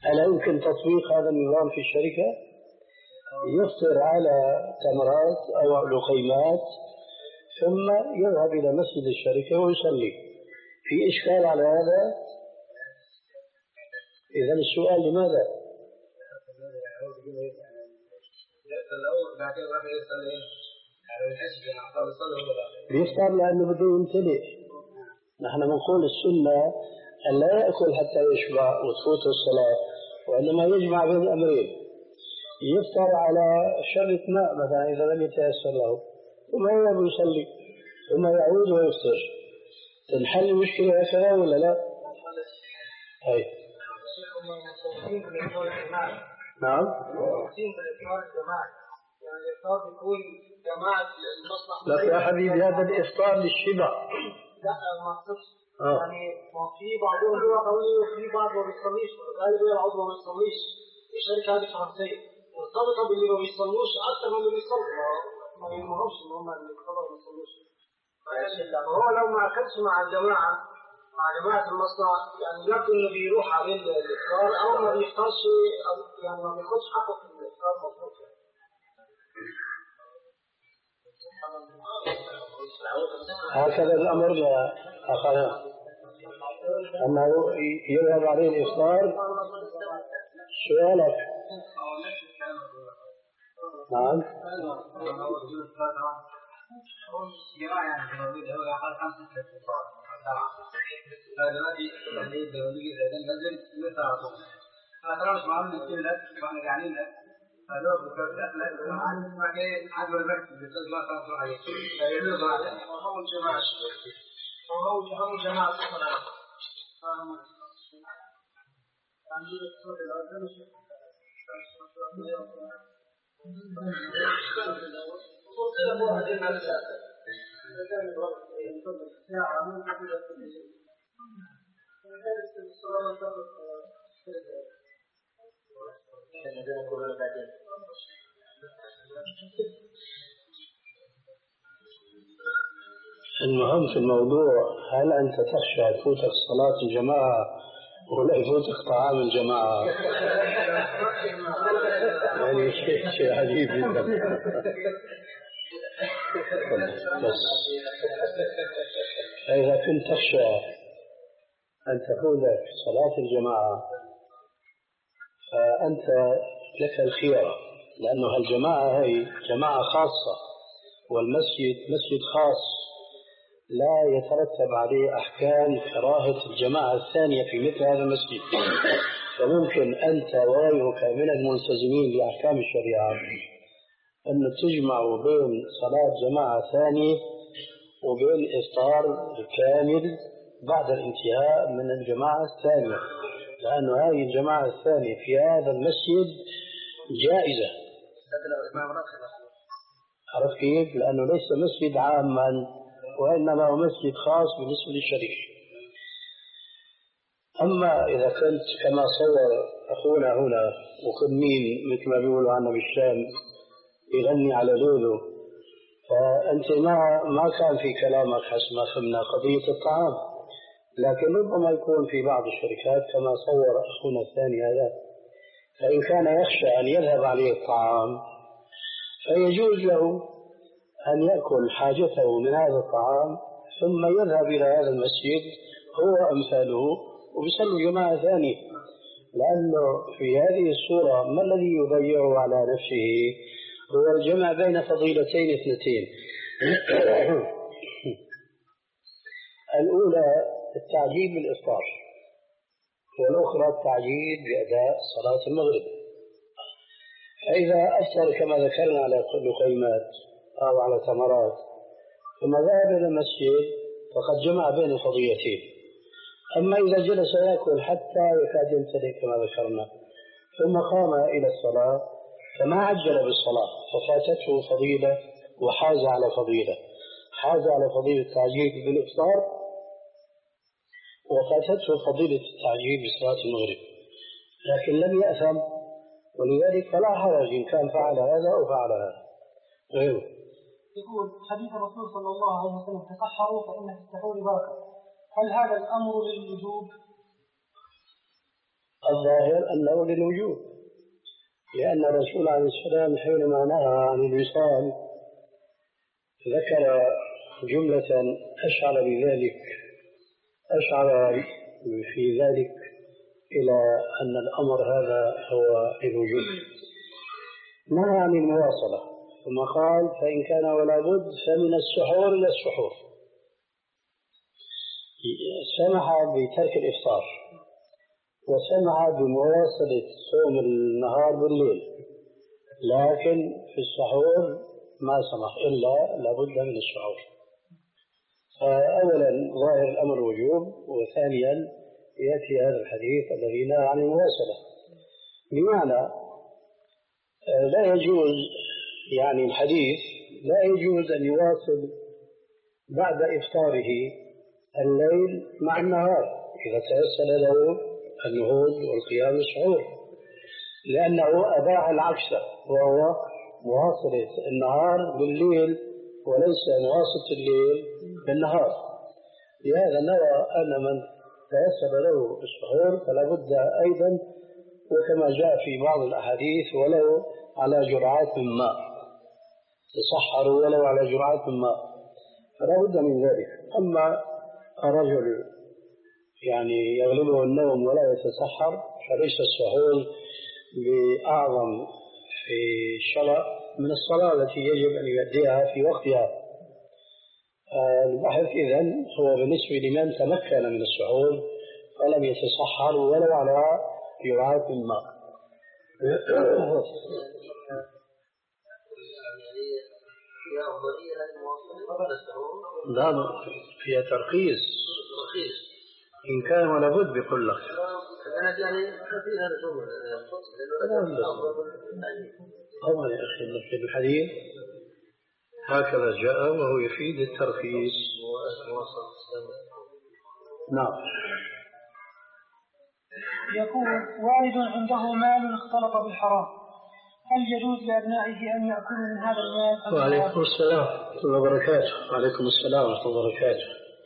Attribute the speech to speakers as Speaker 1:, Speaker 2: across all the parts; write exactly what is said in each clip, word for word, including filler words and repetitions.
Speaker 1: هل يمكن تطبيق هذا النظام في الشركة؟ يفطر على تمرات أو لقيمات ثم يذهب إلى مسجد الشركة ويصلي. في إشكال على هذا؟ إذا السؤال لماذا؟ بيفطر لأنه بده يمتلئ. نحن نقول السنة أن لا يأكل حتى يشبع وتفوت الصلاة، وإنما يجمع بين الأمرين. يفطر على شرة ماء مثلا إذا لم يتيسر له، ثم يذهب يصلي ثم يعود ويفطر. تنحل المشكلة هكذا ولا لا؟ أي نعم. لا يا حبيبي، هذا الإفطار للشبع.
Speaker 2: لا ما تصح. يعني ما في بعضهم يصلي وفي بعض ما بيصليش، غالبا العضو ما بيصليش. الشركة هذه فرنسية مرتبطة باللي ما بيصلوش أكثر من اللي بيصلوا، ما يهمهمش إن هم اللي يصلوا ما يصلوش. هو لو ما أكلش مع الجماعة مع جماعة المصنع يعني يبدو إنه بيروح عليه الإفطار أو ما بيفطرش، يعني ما بياخدش حقه في الإفطار مفروض.
Speaker 1: هكذا الأمر يا أخانا، أنه يذهب عليه الإفطار. سؤالك؟ نعم.
Speaker 2: هذا بكرة لا عن ما كان عدوى البحث بالذات ما تعرفوا عليه فيلوه على وهو الجماعة وهو وهو جماعة صنع
Speaker 1: المهم في الموضوع، هل أنت تخشى يفوتك صلاة الجماعة ولا يفوتك طعام الجماعة؟ يعني شيء شيء عجيب جدا. بس إذا كنت تخشى أن تفوتك صلاة الجماعة فأنت لك الخيار، لأنه الجماعة هي جماعة خاصة والمسجد مسجد خاص لا يترتب عليه أحكام كراهة الجماعة الثانية في مثل هذا المسجد. فممكن أنت وغيرك من الملتزمين بأحكام الشريعة أن تجمعوا بين صلاة جماعة ثانية وبين إفطار الكامل بعد الانتهاء من الجماعة الثانية، لأن هذه الجماعة الثانية في هذا المسجد جائزة. عرفت كيف؟ لأنه ليس مسجد عاما، وإنما هو مسجد خاص بالنسبة للشريف. أما إذا كنت كما صور أخونا هنا وكل مين مثل ما بيقولوا عنا بالشام يغني على لولو، فأنت ما ما كان في كلامك حسب ما فهمنا قضية الطعام، لكن ربما يكون في بعض الشركات كما صور أخونا الثاني هذا، فإن كان يخشى أن يذهب عليه الطعام فيجوز له أن يأكل حاجته من هذا الطعام ثم يذهب إلى هذا المسجد هو أمثاله وبيصلوا جماعة ثانية، لأنه في هذه الصورة ما الذي يضيع على نفسه هو الجمع بين فضيلتين اثنتين. الأولى التعجيل بالإفطار، والأخرى التعجيل بأداء صلاة المغرب. فإذا أفطر كما ذكرنا على لقيمات أو على تمرات ثم ذهب إلى المسجد فقد جمع بين الفضيلتين. أما إذا جلس يأكل حتى يكاد يمتلئ كما ذكرنا ثم قام إلى الصلاة فما عجل بالصلاة ففاتته فضيلة وحاز على فضيلة، حاز على فضيلة التعجيل بالإفطار وفاتته فضيلة التعجيل بصلاة المغرب، لكن لم يأثم، ولذلك فلا حرج إن كان فعل هذا أو فعل هذا غيره.
Speaker 2: يقول حديث الرسول صلى الله عليه وسلم تسحروا فإن في السحور بركة، هل هذا الأمر للوجوب؟
Speaker 1: الظاهر أنه للوجوب، لأن الرسول عليه السلام حينما نهى عن الوصال ذكر جملة أشعر بذلك أشعر في ذلك إلى أن الأمر هذا هو الوجوب. نهى عن المواصلة ثم قال فإن كان ولا بد فمن السحور إلى السحور، سمح بترك الإفطار وسمح بمواصلة صوم النهار بالليل، لكن في السحور ما سمح إلا لابد من السحور. فأولا ظاهر الأمر وجوب، وثانيا يأتي هذا الحديث الذي نهى عن المواصلة، بمعنى لا يجوز يعني الحديث لا يجوز أن يواصل بعد إفطاره الليل مع النهار إذا تيسر له النهوض والقيام السحور، لأنه أباح العكس وهو مواصلة النهار بالليل وليس مواصلة الليل بالنهار. لهذا نرى أن من تيسر له السحور فلا بد أيضا، وكما جاء في بعض الأحاديث، ولو على جرعات من ماء، تصحروا ولو على جرعات من ماء، فلا بد من ذلك. أما الرجل يعني يغلبه النوم ولا يتسحر فليس السحور بأعظم في الشرع من الصلاة التي يجب أن يؤديها في وقتها. البحث إذن هو بالنسبة لمن تمكن من السحور ولم يتسحر ولو على جرعات من ماء. لا، فيها ترخيص إن كان ولا بد بقول لك. طبعا يا أخي في الحديث هكذا جاء وهو يفيد الترخيص. نعم.
Speaker 2: يقول والد عنده مال اختلط بالحرام، هل يجوز لأبنائه أن يأكلوا من هذا المال؟
Speaker 1: وعليكم السلام ورحمة الله وبركاته. وعليكم السلام ورحمة الله وبركاته.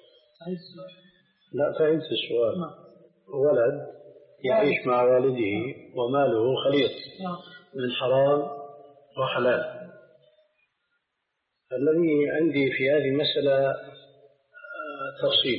Speaker 1: لا فهمت السؤال. ولد يعيش مع والده وماله خليط من حرام وحلال. الذي عندي في هذه المسألة تفصيل،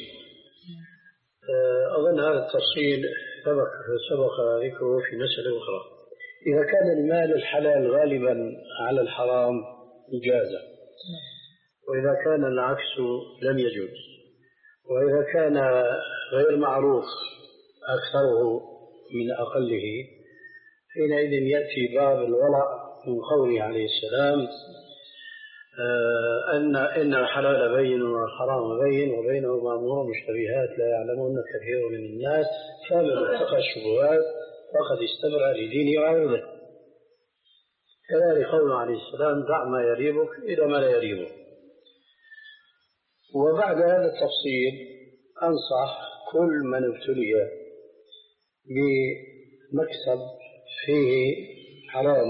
Speaker 1: أظن هذا التفصيل سبق سبق ذكره في مسألة أخرى. إذا كان المال الحلال غالبا على الحرام جاز، وإذا كان العكس لم يجوز، وإذا كان غير معروف أكثره من أقله حينئذ يأتي باب الورع من قوله عليه السلام أن إن الحلال بين والحرام بين وبينهما أمور مشتبهات لا يعلمون كثير من الناس فمن اتقى الشبهات فقد استبرأ لدينه وعرضه. كذلك قوله عليه السلام دع ما يريبك إلى ما لا يريبك. وبعد هذا التفصيل أنصح كل من ابتلي بمكسب فيه حرام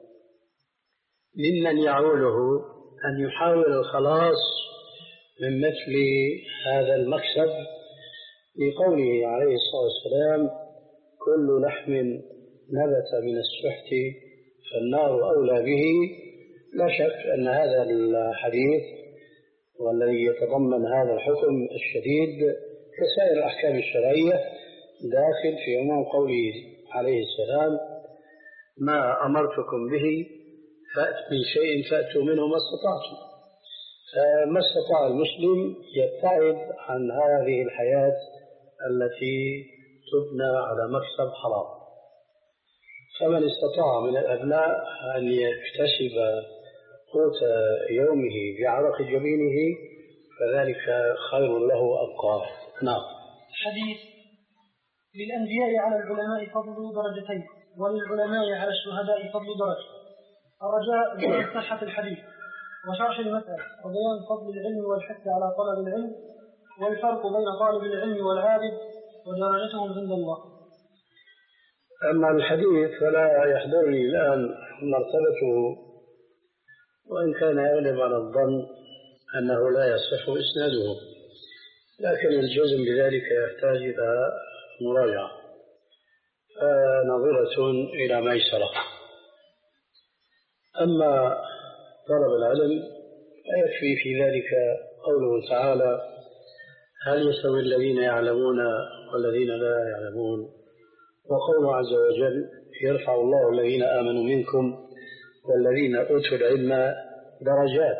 Speaker 1: ممن يعوله أن يحاول الخلاص من مثل هذا المكسب، لقوله عليه الصلاة والسلام كل لحم نبت من السحت فالنار أولى به. لا شك أن هذا الحديث والذي يتضمن هذا الحكم الشديد كسائر الأحكام الشرعية داخل في عموم قوله عليه السلام ما أمرتكم به فأت من شيء فأتوا منه ما استطعتم. فما استطاع المسلم يبتعد عن هذه الحياة التي تبنى على مكسب حرام. فمن استطاع من الأبناء أن يكتسب قوت يومه بعرق جبينه فذلك خير له وأبقى. نعم.
Speaker 2: حديث للأنبياء على العلماء فضل درجتين وللعلماء على الشهداء فضل درجة. الرجاء بأن صحة الحديث وشرح المسألة وبيان فضل العلم والحث على طلب العلم والفرق بين طالب العلم والعابد ودرجتهم عند الله.
Speaker 1: أما الحديث فلا يحضرني الآن مرتبته، وإن كان يغلب على الظن أنه لا يصح إسناده، لكن الجزم بذلك يحتاج إلى مراجعة. فنظرة إلى ميسرة. أما طلب العلم فيكفي في ذلك قوله تعالى: هل يستوي الذين يعلمون والذين لا يعلمون، وقوله عز وجل: يرفع الله الذين آمنوا منكم والذين أوتوا العلم درجات.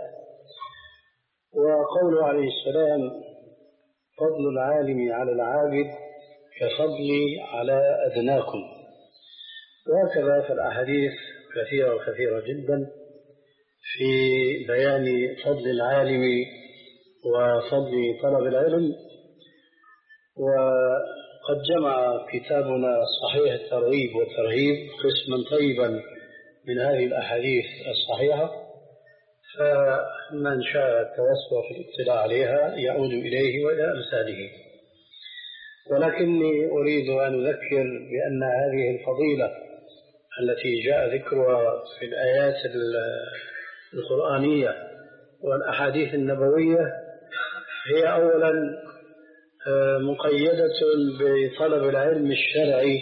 Speaker 1: وقوله عليه السلام: فضل العالم على العابد كفضلي على أدناكم. وهكذا فالأحاديث كثيرة وكثيرة جدا في بيان فضل العالم وفضل طلب العلم. وقد جمع كتابنا صحيح الترغيب والترهيب قسما طيبا من هذه الأحاديث الصحيحة، فمن شاء التوسع في الاطلاع عليها يعود إليه وإلى أمثاله. ولكني أريد أن أذكر بأن هذه الفضيلة التي جاء ذكرها في الآيات القرآنية والأحاديث النبوية هي أولا مقيدة بطلب العلم الشرعي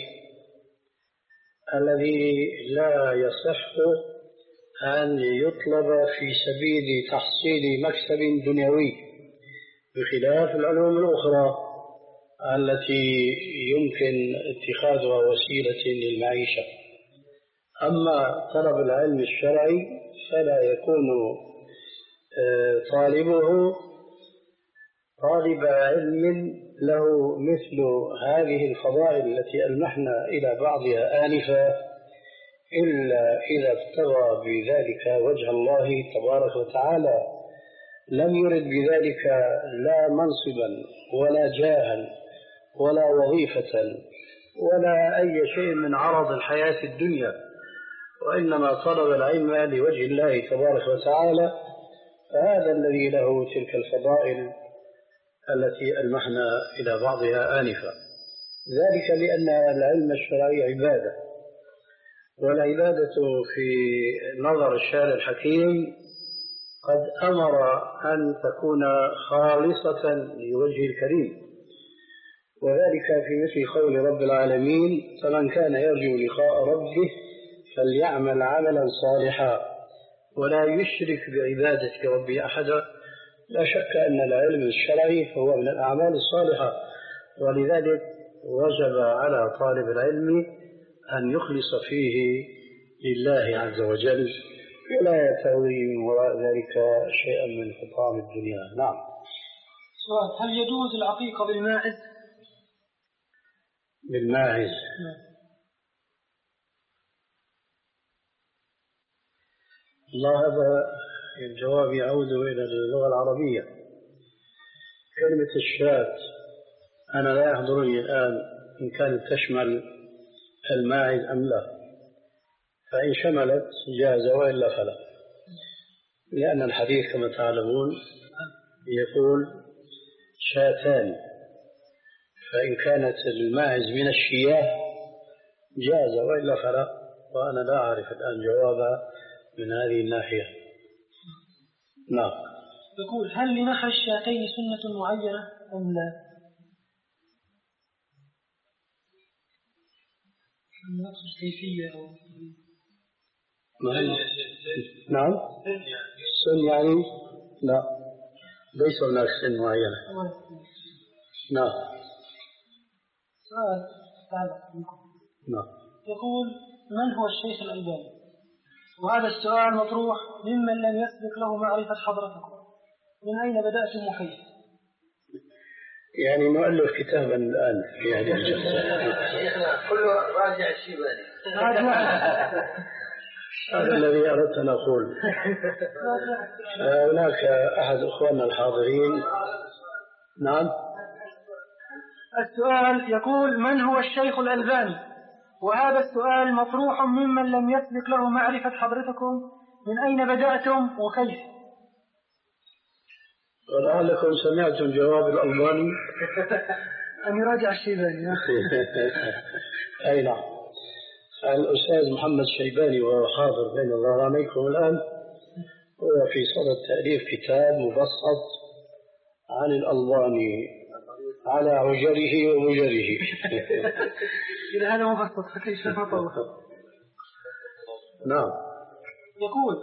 Speaker 1: الذي لا يصح أن يطلب في سبيل تحصيل مكسب دنيوي، بخلاف العلوم الأخرى التي يمكن اتخاذها وسيلة للمعيشة. أما طلب العلم الشرعي فلا يكون طالبه طالب علم له مثل هذه الفضائل التي ألمحنا إلى بعضها آنفا، إلا إذا ابتغى بذلك وجه الله تبارك وتعالى، لم يرد بذلك لا منصبا ولا جاها ولا وظيفة ولا أي شيء من عرض الحياة الدنيا، وإنما طلب العلم لوجه الله تبارك وتعالى، فهذا الذي له تلك الفضائل التي ألمحنا إلى بعضها آنفا. ذلك لأن العلم الشرعي عبادة، والعبادة في نظر الشارع الحكيم قد أمر أن تكون خالصة لوجه الكريم، وذلك في مثل قول رب العالمين: فمن كان يرجو لقاء ربه فليعمل عملا صالحا ولا يشرك بعبادة ربه أحدا. لا شك أن العلم الشرعي هو من الأعمال الصالحة، ولذلك وجب على طالب العلم أن يخلص فيه لله عز وجل ولا يتوي من وراء ذلك شيئا من حطام الدنيا. نعم.
Speaker 2: سؤال: هل يجوز العقيقة بالماعز؟
Speaker 1: بالماعز؟ الله، هذا الجواب يعود إلى اللغة العربية. كلمة الشاة أنا لا يحضرني الآن إن كانت تشمل الماعز أم لا، فإن شملت جاز وإلا فلا، لأن الحديث كما تعلمون يقول شاتان، فإن كانت الماعز من الشياه جاز وإلا فلا، وأنا لا أعرف الآن جوابا من هذه الناحية. نعم.
Speaker 2: يقول: هل لنحر الشاتين سنة معينة أم لا؟ نقصد كيفية أو
Speaker 1: نعم. سن يعني لا، ليس هناك سن معينة. نعم.
Speaker 2: سؤال
Speaker 1: نعم.
Speaker 2: يقول: من هو الشيخ الألباني؟ وهذا السؤال مطروح ممن لم يسبق له معرفة حضرتكم، من أين بدأتم وكيف؟
Speaker 1: يعني نؤلف كتابا الآن في هذه الجلسة.
Speaker 3: شيخنا كله راجع الشيباني.
Speaker 1: هذا الذي أردت أن أقول. هناك أحد أخواننا الحاضرين. نعم.
Speaker 2: السؤال يقول: من هو الشيخ الألباني؟ وهذا السؤال مطروح ممن لم يسبق له معرفة حضرتكم، من أين بدأتم وكيف؟
Speaker 1: ولعلكم سمعتم جواب الألباني.
Speaker 2: أن يراجع الشيباني.
Speaker 1: أي نعم. الأستاذ محمد الشيباني وهو حاضر بين ظهرانيكم الآن، هو في صدد تأليف كتاب مبسط عن الألباني على عجره ومجره.
Speaker 2: إذا هذا مبسط فكيف نطور.
Speaker 1: نعم.
Speaker 2: يقول: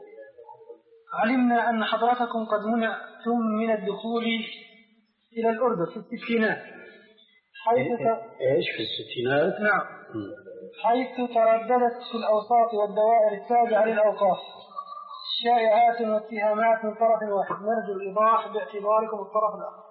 Speaker 2: علمنا أن حضرتكم قد منعتم من الدخول إلى الأردن في الستينات، حيث
Speaker 1: إيش في الستينات؟
Speaker 2: نعم. حيث ترددت في الأوساط والدوائر التابعة للأوقاف شائعات واتهامات من طرف واحد، نرجو الإيضاح باعتباركم الطرف الآخر.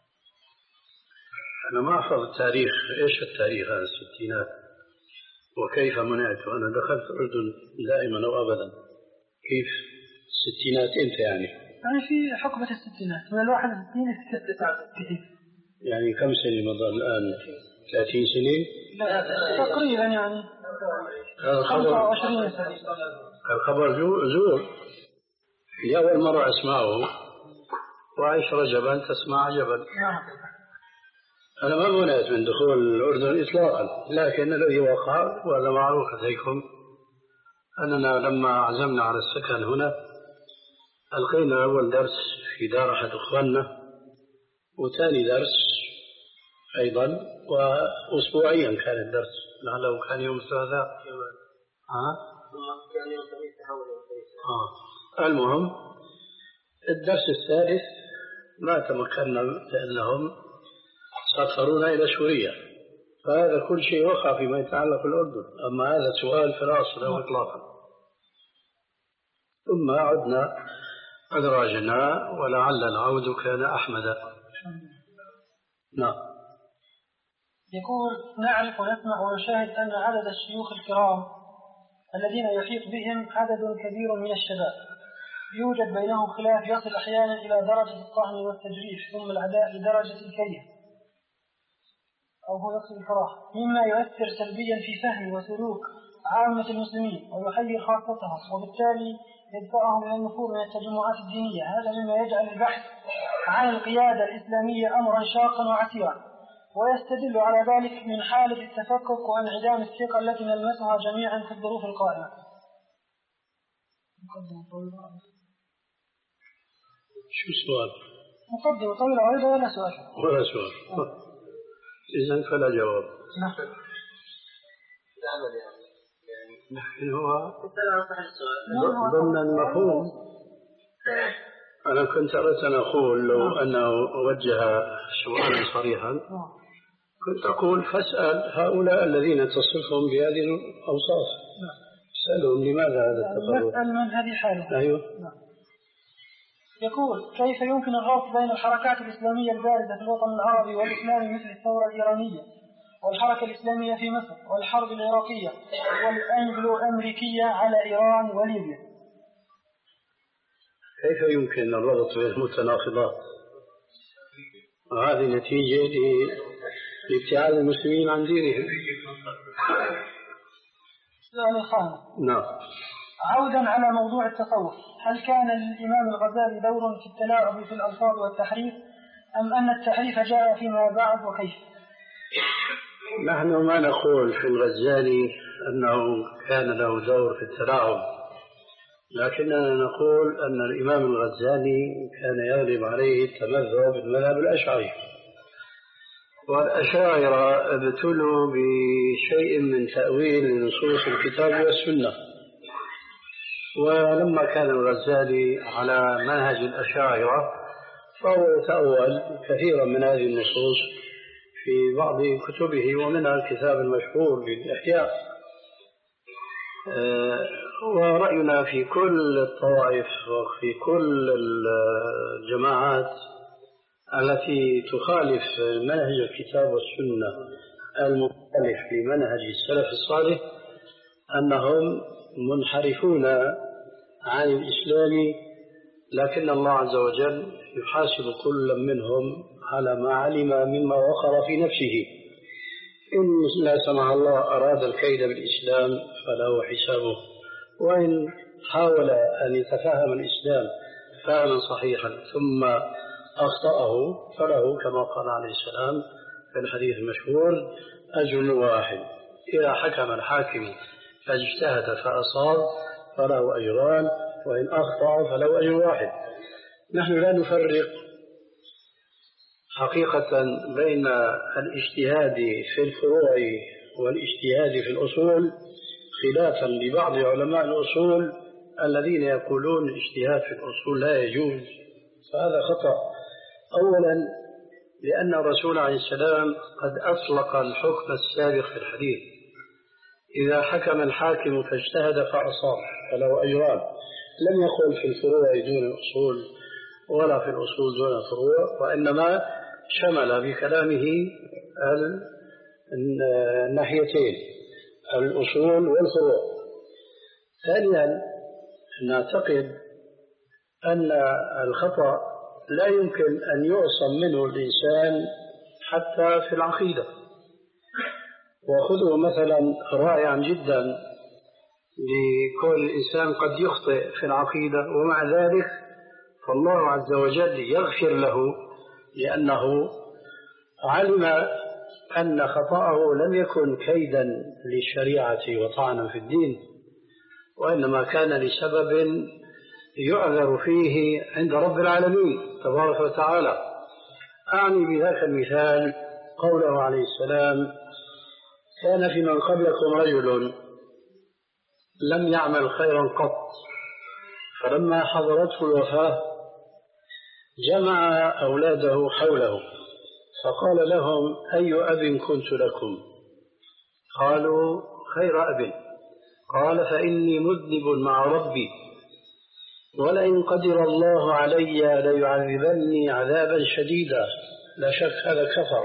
Speaker 1: أنا ما أحفظ التاريخ، إيش التاريخ هذا الستينات وكيف منعت؟ أنا دخلت الأردن دائما وأبدا. كيف الستينات أنت يعني؟
Speaker 2: يعني في حقبة الستينات من الواحد وستين إلى تسعة وستين.
Speaker 1: يعني كم سنة مضى الآن؟ ثلاثين سنة؟
Speaker 2: لا تقريبا يعني
Speaker 1: خمسة
Speaker 2: وعشرين سنة.
Speaker 1: الخبر زور لأول مرة أسمعه، وعيش رجبا تسمع عجبا. أنا ما منعت من دخول الأردن إطلاقا، لكن الذي وقع وهذا معروف لديكم أننا لما عزمنا على السكن هنا ألقينا أول درس في دار أحد أخواننا، وثاني درس أيضا، وأسبوعيا كان الدرس، لعله كان يوم الثلاثاء. ها؟
Speaker 3: كان يوم الخميس تحول يوم الخميس.
Speaker 1: آه. المهم الدرس الثالث ما تمكنا لأنهم سافرونا إلى سوريا، فهذا كل شيء وقع فيما يتعلق بالأردن. أما هذا سؤال فراس له إطلاقا. ثم عدنا أدراجنا ولعل العود كان أحمد. نعم.
Speaker 2: يقول: نعرف ونسمع ونشاهد أن عدد الشيوخ الكرام الذين يحيط بهم عدد كبير من الشباب يوجد بينهم خلاف يصل أحيانا إلى درجة الطعن والتجريح، ثم العداء لدرجة الكيه أو هو يقصد الكراهة، مما يؤثر سلبيا في فهم وسلوك عامة المسلمين ويحير خاصتهم، وبالتالي يدفعهم إلى النفور من التجمعات الدينية. هذا مما يجعل البحث عن القيادة الإسلامية أمرا شاقا وعسيرا، ويستدل على ذلك من حالة التفكك وانعدام الثقة التي نلمسها جميعا في الظروف القائمة.
Speaker 1: شو السؤال؟
Speaker 2: مقدمة طويلة أيضا ولا سؤال؟
Speaker 1: ولا سؤال. إذن فلا جواب.
Speaker 2: نعم.
Speaker 1: لكن هو ضمن المفهوم. أنا كنت أردت أن أقول لو أنه وجه سؤالا صريحا كنت أقول فاسأل هؤلاء الذين تصفهم بهذه الأوصاف، اسألهم لماذا هذا التفرد.
Speaker 2: نسأل من هذه حاله.
Speaker 1: أيوه.
Speaker 2: يقول: كيف يمكن الربط بين الحركات الإسلامية البارزة في الوطن العربي والإسلامي مثل الثورة الإيرانية والحركة الإسلامية في مصر والحرب العراقية والأنجلو أمريكية على إيران وليبيا؟
Speaker 1: كيف يمكن الربط بين المتناقضات؟ وهذه نتيجة لابتعاد المسلمين عن دينهم.
Speaker 2: السؤال الخامس.
Speaker 1: نعم.
Speaker 2: عودا على موضوع التصوف، هل كان للإمام الغزالي دور في التلاعب في الألفاظ والتحريف، أم أن التحريف جاء فيما بعد، وكيف؟
Speaker 1: نحن ما نقول في الغزالي أنه كان له دور في التلاعب، لكننا نقول أن الإمام الغزالي كان يغلب عليه التمذهب بالمذهب الأشعري، والأشاعرة ابتلوا بشيء من تأويل لنصوص الكتاب والسنة، ولما كان الغزالي على منهج الأشاعرة فهو يتأول كثيرا من هذه النصوص في بعض كتبه، ومنها الكتاب المشهور بالإحياء. ورأينا في كل الطوائف وفي كل الجماعات التي تخالف منهج الكتاب والسنة المخالف لمنهج السلف الصالح أنهم منحرفون عن الإسلام، لكن الله عز وجل يحاسب كل منهم على ما علم مما وقر في نفسه. إن لا سمح الله أراد الكيد بالإسلام فله حسابه، وإن حاول أن يتفهم الإسلام فهما صحيحا ثم أخطأه فله كما قال عليه السلام في الحديث المشهور أجر واحد. إذا حكم الحاكم فاجتهد فأصاب فله أجران، وإن أخطأ فله أجر واحد. نحن لا نفرق حقيقة بين الاجتهاد في الفروع والاجتهاد في الأصول خلافا لبعض علماء الأصول الذين يقولون الاجتهاد في الأصول لا يجوز، فهذا خطأ. أولا لأن الرسول عليه السلام قد أطلق الحكم السابق في الحديث: إذا حكم الحاكم فاجتهد فأصاب فله أجران. لم يقل في الفروع دون الأصول ولا في الأصول دون الفروع، وإنما شمل بكلامه الناحيتين الأصول والفروع. ثانيا نعتقد أن الخطأ لا يمكن أن يعصم منه الإنسان حتى في العقيدة. وخذوا مثلا رائعا جدا لكل الإنسان قد يخطئ في العقيدة، ومع ذلك فالله عز وجل يغفر له لأنه علم أن خطأه لم يكن كيدا للشريعة وطعنا في الدين، وإنما كان لسبب يعذر فيه عند رب العالمين تبارك وتعالى. أعني بذاك المثال قوله عليه السلام: كان في من قبلكم رجل لم يعمل خيرا قط، فلما حضرته الوفاة جمع أولاده حوله فقال لهم: أي أب كنت لكم؟ قالوا: خير أب. قال: فإني مذنب مع ربي، ولئن قدر الله علي ليعذبني عذابا شديدا. لا شك هذا كفر.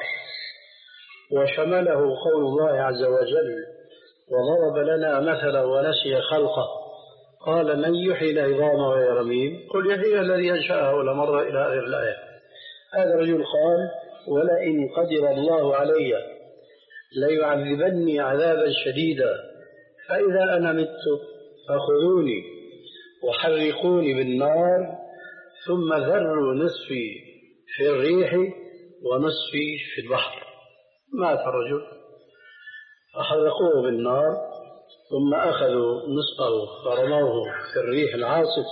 Speaker 1: وشمله قول الله عز وجل: وضرب لنا مثلا ونسي خلقه قال: من يحيي العظام وهي رميم قل يحيي الذي أنشأها أول مرة إلى آخر الآية. هذا الرجل قال: ولئن قدر الله علي ليعذبني عذابا شديدا، فإذا أنا مت فخذوني وحرقوني بالنار ثم ذروا نصفي في الريح ونصفي في البحر. مات الرجل فحرقوه بالنار ثم أخذوا نصفه فرموه في الريح العاصف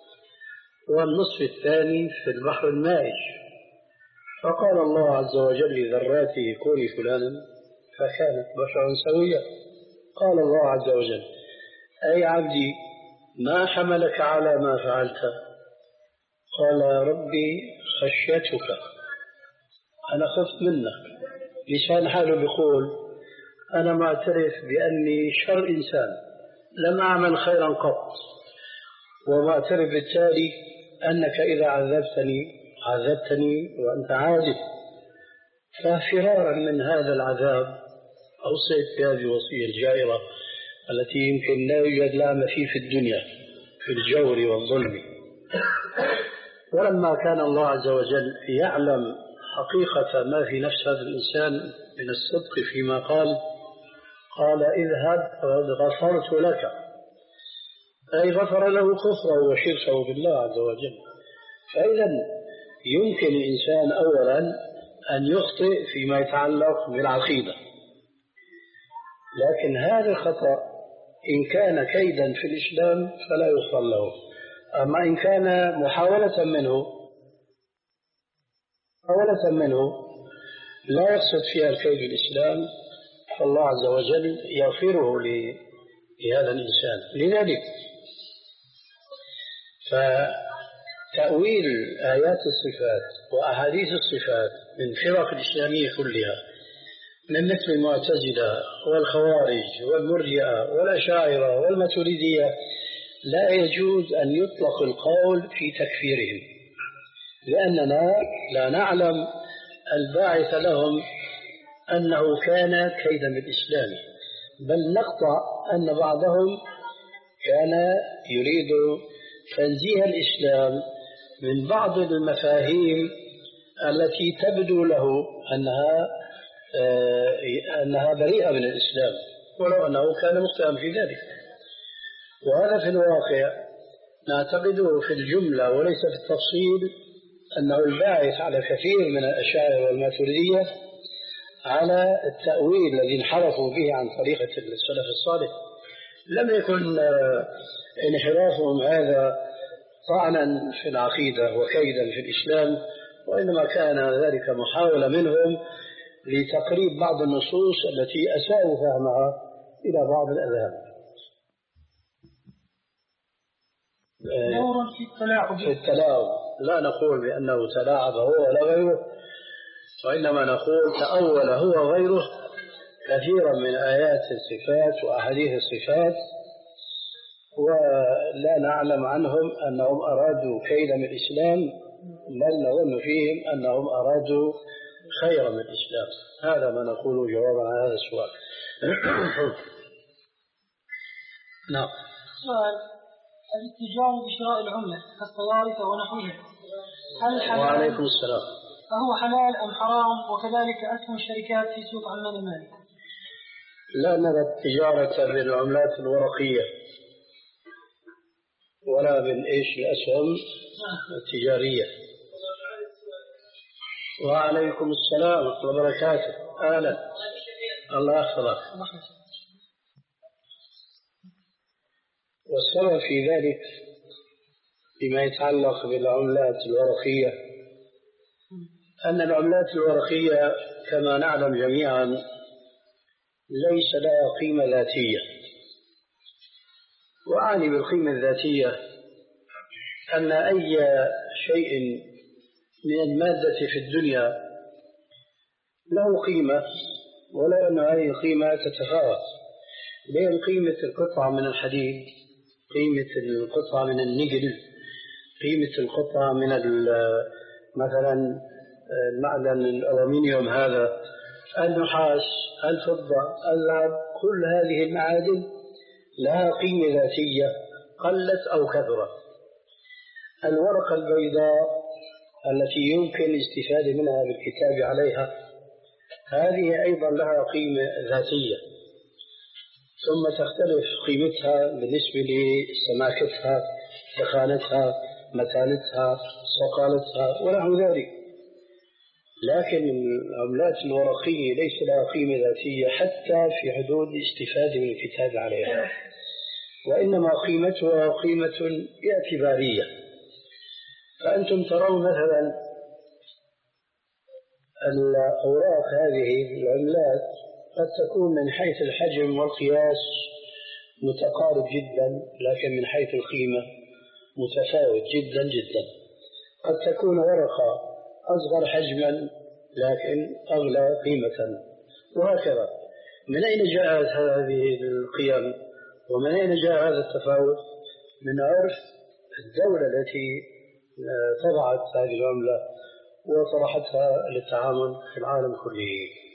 Speaker 1: والنصف الثاني في البحر المائج. فقال الله عز وجل لذراته: كوني فلانا، فكانت بشرا سويا. قال الله عز وجل: أي عبدي ما حملك على ما فعلت؟ قال: ربي خشيتك، أنا خفت منك. لسان حاله بيقول: أنا معترف بأني شر إنسان، لم أعمل خيرا قط، ومعترف بالتالي أنك إذا عذبتني عذبتني وأنت عادل. ففرارا من هذا العذاب أوصيت بهذه الوصية الجائرة التي يمكن لا يوجد لها مثيل في الدنيا في الجور والظلم. ولما كان الله عز وجل يعلم حقيقة ما في نفس هذا الإنسان من الصدق فيما قال، قال: اذهب فقد غفرت لك، أي غفر له كفره وشركه بالله عز وجل. فإذا يمكن الإنسان أولا أن يخطئ فيما يتعلق بالعقيدة، لكن هذا الخطأ إن كان كيدا في الإسلام فلا يغفر له. أما إن كان محاولة منه محاولة منه لا يقصد فيها الكيد بالإسلام فالله عز وجل يغفره لهذا الإنسان. لذلك فتأويل آيات الصفات وأحاديث الصفات من فرق الإسلامية كلها، من مثل المعتزلة والخوارج والمرجئة والأشاعرة والماتريدية، لا يجوز أن يطلق القول في تكفيرهم، لأننا لا نعلم الباعث لهم أنه كان كيدا بالإسلام، بل نقطع أن بعضهم كان يريد تنزيه الإسلام من بعض المفاهيم التي تبدو له أنها أنها بريئة من الإسلام، ولو أنه كان مخطئا في ذلك. وهذا في الواقع نعتقده في الجملة وليس في التفصيل أنه الباعث على كثير من الأشاعرة والماتريدية على التأويل الذي انحرفوا به عن طريقة السلف الصالح. لم يكن انحرافهم هذا طعنا في العقيدة وكيدا في الإسلام، وإنما كان ذلك محاولة منهم لتقريب بعض النصوص التي أساءوا فهمها إلى بعض الأذهان.
Speaker 2: دور في التلاعب.
Speaker 1: في التلاعب لا نقول بأنه تلاعب هو ولا غيره، وإنما نقول تأول هو وغيره كثيرا من آيات الصفات وأحاديث الصفات، ولا نعلم عنهم أنهم أرادوا كيدا من الإسلام، بل نظن فيهم أنهم أرادوا خيرا من الإسلام. هذا ما نقول جوابا على هذا السؤال. نعم.
Speaker 2: سؤال: الاتجار بشراء العملة كالصوارف ونحوها هل حلال؟
Speaker 1: وعليكم السلام.
Speaker 2: فهو حلال أم حرام؟ وكذلك أسهم الشركات في سوق عمان المالي.
Speaker 1: لا نرى التجارة بالعملات الورقية ولا بالإيش الأسهم التجارية. وعليكم السلام ورحمة الله وبركاته. أهلا، الله يحفظك. والسبب في ذلك فيما يتعلق بالعملات الورقية أن العملات الورقية كما نعلم جميعا ليس لها قيمة ذاتية. وأعني بالقيمة الذاتية أن أي شيء من المادة في الدنيا له قيمة، ولا أن هذه القيمة تتفاوت بين قيمة القطعة من الحديد، قيمة القطعة من النقل، قيمة القطعة من مثلا المعدن الألومنيوم هذا، النحاس، الفضة، الذهب، كل هذه المعادن لها قيمة ذاتية قلت أو كثرت. الورقة البيضاء التي يمكن الاستفادة منها بالكتاب عليها هذه أيضا لها قيمة ذاتية، ثم تختلف قيمتها بالنسبة لسماكتها، سخانتها، متانتها، صقالتها ونحو ذلك. لكن العملات الورقية ليس لها قيمة ذاتية حتى في حدود الاستفادة من الكتاب عليها، وإنما قيمتها قيمة اعتبارية. فأنتم ترون مثلا الأوراق هذه العملات قد تكون من حيث الحجم والقياس متقارب جدا، لكن من حيث القيمة متفاوت جدا جدا. قد تكون ورقة أصغر حجما لكن أغلى قيمة، وهكذا. من أين جاءت هذه القيم ومن أين جاء هذا التفاوت؟ من عرف الدولة التي طبعت هذه العملة وطرحتها للتعامل في العالم كله.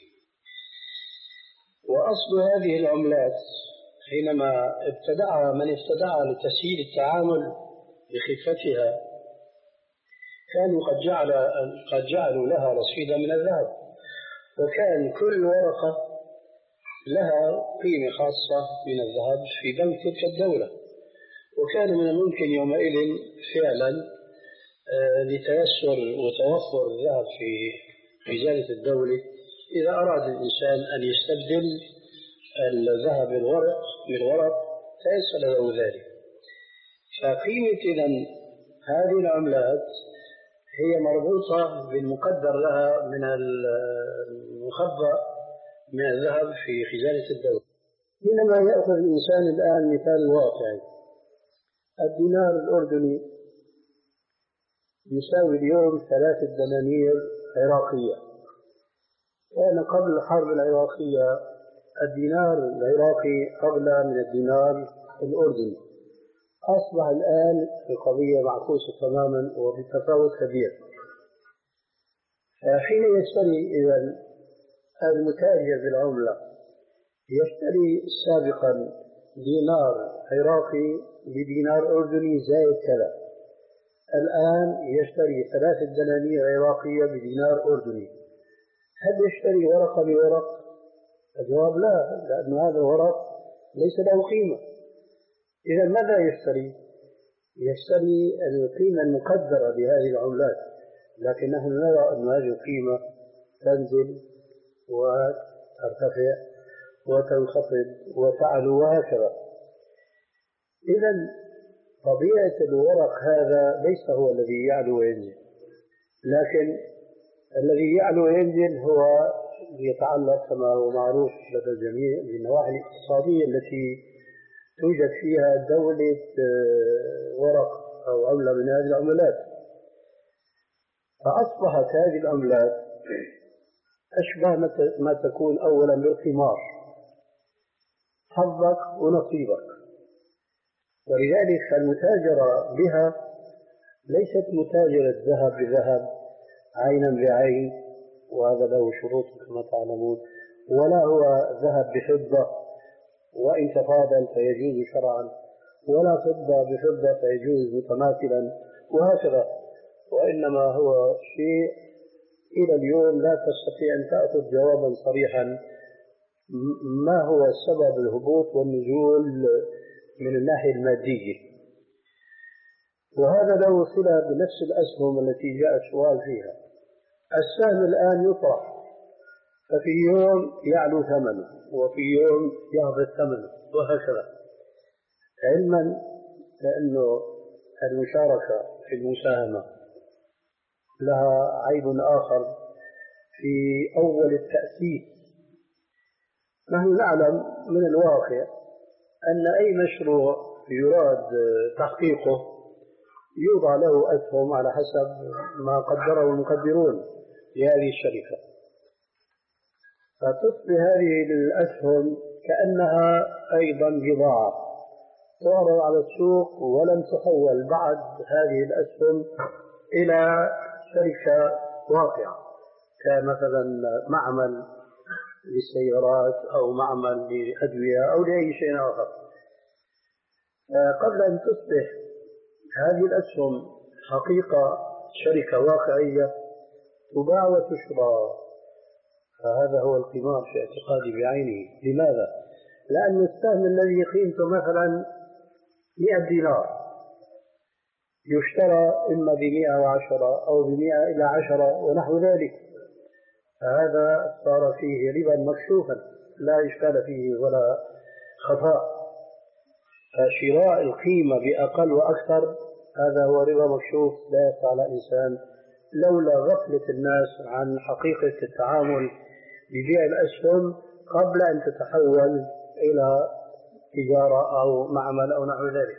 Speaker 1: وأصل هذه العملات حينما ابتدعها من ابتدعها لتسهيل التعامل بخفتها كانوا قد جعل قد جعلوا لها رصيدا من الذهب، وكان كل ورقة لها قيمة خاصة من الذهب في بنك تلك الدولة. وكان من الممكن يومئذ فعلا لتيسر وتوفر الذهب في خزانة الدولة إذا أراد الإنسان أن يستبدل الذهب بالورق بالورق تيسر له ذلك. فقيمة إذن هذه العملات هي مربوطة بالمقدر لها من المخبأ من الذهب في خزانة الدولة. حينما يأخذ الإنسان الآن مثال واقعي، الدينار الأردني يساوي اليوم ثلاثة دنانير عراقية. كان قبل الحرب العراقية الدينار العراقي أغلى من الدينار الأردني. أصبح الآن القضية معكوسة تماما وبتفاوت كبير. حين يشتري إذا المتاجر بالعملة يشتري سابقا دينار عراقي بدينار أردني زائد كذا، الآن يشتري ثلاثة دنانير عراقية بدينار أردني. هل يشتري ورقة بورق؟ الجواب لا، لأن هذا الورق ليس له قيمة. إذا ماذا يشتري؟ يشتري القيمة المقدرة بهذه العملات، لكن نحن نرى أن هذه القيمة تنزل وترتفع وتنخفض وتعلو وهكذا. إذا طبيعة الورق هذا ليس هو الذي يعلو وينزل، لكن الذي يعلو وينزل هو يتعلق كما هو معروف لدى الجميع بالنواحي الاقتصادية التي توجد فيها دولة ورق أو عملة من هذه العملات. فأصبحت هذه العملات أشبه ما تكون أولا بالقمار، حظك ونصيبك. ولذلك المتاجرة بها ليست متاجرة ذهب بذهب عينا بعين، وهذا له شروط كما تعلمون، ولا هو ذهب بفضة وإن تفاضل فيجوز شرعا، ولا فضة بفضة فيجوز متماثلا، وهكذا. وإنما هو شيء إلى اليوم لا تستطيع أن تأخذ جوابا صريحا ما هو سبب الهبوط والنزول من الناحية المادية. وهذا له صلة بنفس الأسهم التي جاء السؤال فيها. السهم الآن يطرح، ففي يوم يعلو ثمنه وفي يوم يهبط ثمنه وهكذا، علما بأنه المشاركة في المساهمة لها عيب آخر في أول التأسيس. نحن نعلم من الواقع أن أي مشروع يراد تحقيقه يوضع له أسهم على حسب ما قدره المقدرون لهذه الشركة، فتصبح هذه الأسهم كأنها أيضا بضاعة تعرض على السوق ولم تحول بعد هذه الأسهم إلى شركة واقعة، كمثلا معمل للسيارات أو معمل لأدوية أو لأي شيء آخر. قبل أن تصبح هذه الأسهم حقيقة شركة واقعية تباع وتشرى، فهذا هو القمار في اعتقادي بعينه. لماذا؟ لأن السهم الذي قيمته مثلا مئة دينار يشترى إما بمئة وعشرة أو بمئة إلى عشرة ونحو ذلك، فهذا صار فيه ربا مكشوفا لا إشكال فيه ولا خفاء. فشراء القيمة بأقل وأكثر هذا هو ربا مكشوف لا يخفى على إنسان، لولا غفلة الناس عن حقيقة التعامل ببيع الأسهم قبل أن تتحول إلى تجارة أو معمل أو نحو ذلك.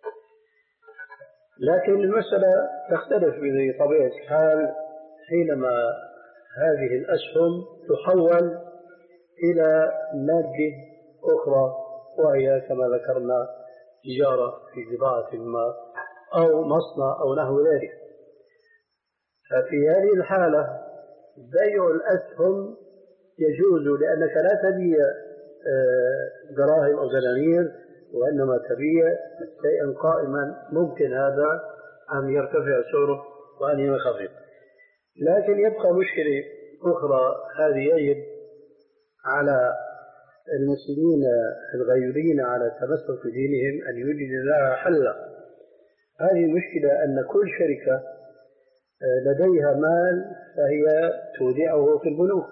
Speaker 1: لكن المسألة تختلف بطبيعة الحال حينما هذه الأسهم تحول إلى مادة أخرى، وهي كما ذكرنا تجارة في بضاعة ما أو مصنع أو نحو ذلك. ففي هذه الحالة بيع الأسهم يجوز، لأنك لا تبيع دراهم أو دنانير، وإنما تبيع شيئا قائما ممكن هذا أن يرتفع سعره وأن ينخفض. لكن يبقى مشكلة أخرى، هذه يجب على المسلمين الغيورين على التمسك بدينهم أن يوجد لها حلا. هذه المشكلة أن كل شركة لديها مال فهي تودعه في البنوك،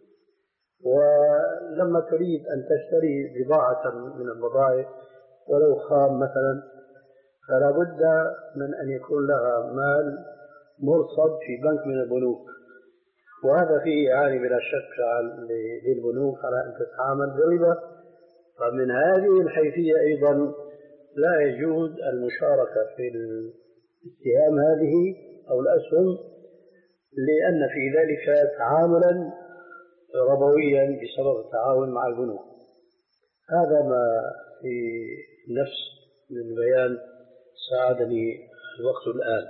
Speaker 1: ولما تريد أن تشتري بضاعة من البضائع ولو خام مثلا فلا بد من أن يكون لها مال مرصد في بنك من البنوك، وهذا فيه إعانة بلا شك للبنوك على أن تتعامل بالربا. فمن هذه الحيثية أيضا لا يجوز المشاركة في السهام هذه أو الأسهم، لأن في ذلك تعاملا ربويا بسبب التعاون مع البنوك. هذا ما في نفس من بيان ساعدني الوقت الآن.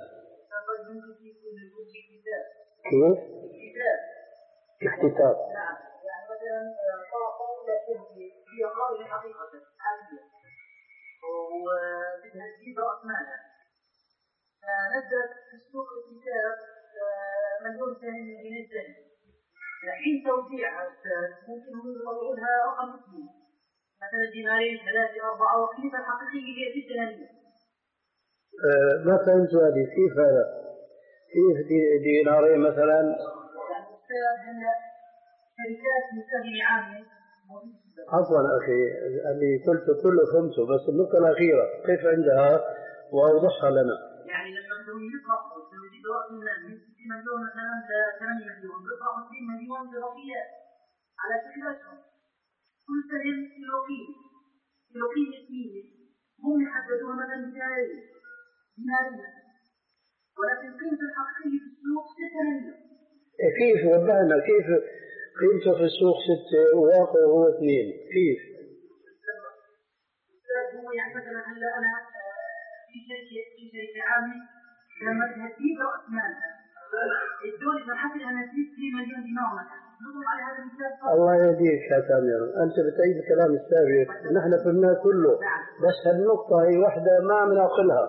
Speaker 1: كيف؟ اكتتاب.
Speaker 2: نعم، يعني مثلا قول هي قول حقيقة حقيقية وبدها تجيب رأس مالها، فنزلت في السوق الكتاب مليون ثاني من جنيه ثاني، حين توزيعها ممكن هم يطلعوا لها رقم كبير، مثلا دينارين ثلاثة أربعة، وقيمة الحقيقية هي ستة دنانير.
Speaker 1: أه ما فهمت هذه، كيف هذا؟ كيف دينارين مثلا؟
Speaker 2: شركات مساهمة عامة.
Speaker 1: عفوا أخي، اللي قلت كله فهمته، بس النقطة الأخيرة كيف عندها وأوضحها لنا.
Speaker 2: يعني لما بدهم يطرحوا بدهم يجيبوا رأس المال من ستين
Speaker 4: مليون مثلا ثمانية مليون بيطلع عشرين مليون لرقيات على فكرتهم كل سهم كيلوكين كيلوكين اثنين هم يحددون مثلا دينارين دينارين ولكن قيمة الحقيقية في السوق ستة مليون.
Speaker 1: كيف وضحنا كيف قيمته في السوق ستة وواقعه هو اثنين كيف؟
Speaker 4: هو يعني مثلا هلا أنا في شركة في شركة عامة لما تهديد رأس مالها الدولة مرحلة أنا نسيت ثلاثة مليون دينار مثلا نضرب على هذا المثال.
Speaker 1: الله يهديك يا سامر أنت بتعيد الكلام السابق نحن فهمناه كله بس هالنقطة هي واحدة ما بنعقلها